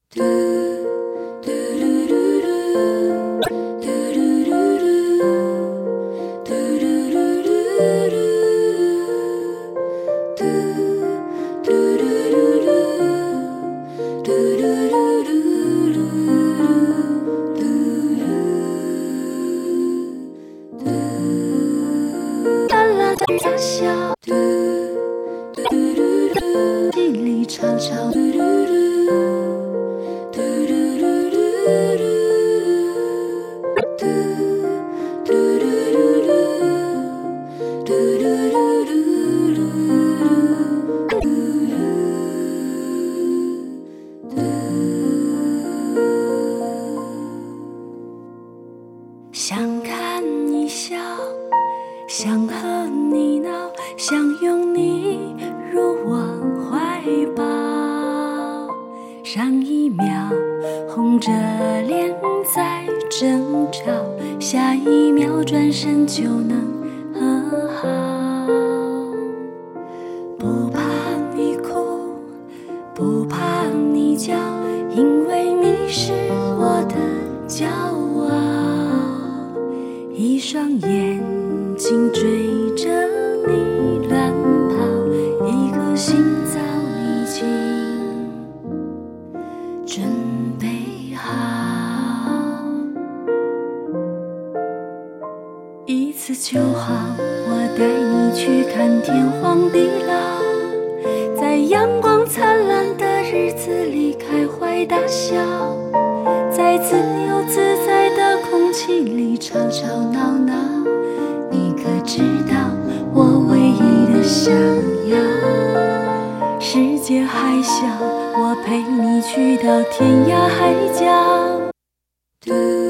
大笑，地里吵吵，想看你笑，想和你闹，想拥你入我怀抱。上一秒红着脸在争吵，下一秒转身就能和好。不怕你哭，不怕你叫，因为你是我的骄傲。一双眼睛追着你乱跑，一颗心早已经准备好。一次就好，我带你去看天荒地老，在阳光灿烂的日子里开怀大笑，在自由自在的空气里吵吵闹闹。你可知道我唯一的想要，世界还小，我陪你去到天涯海角。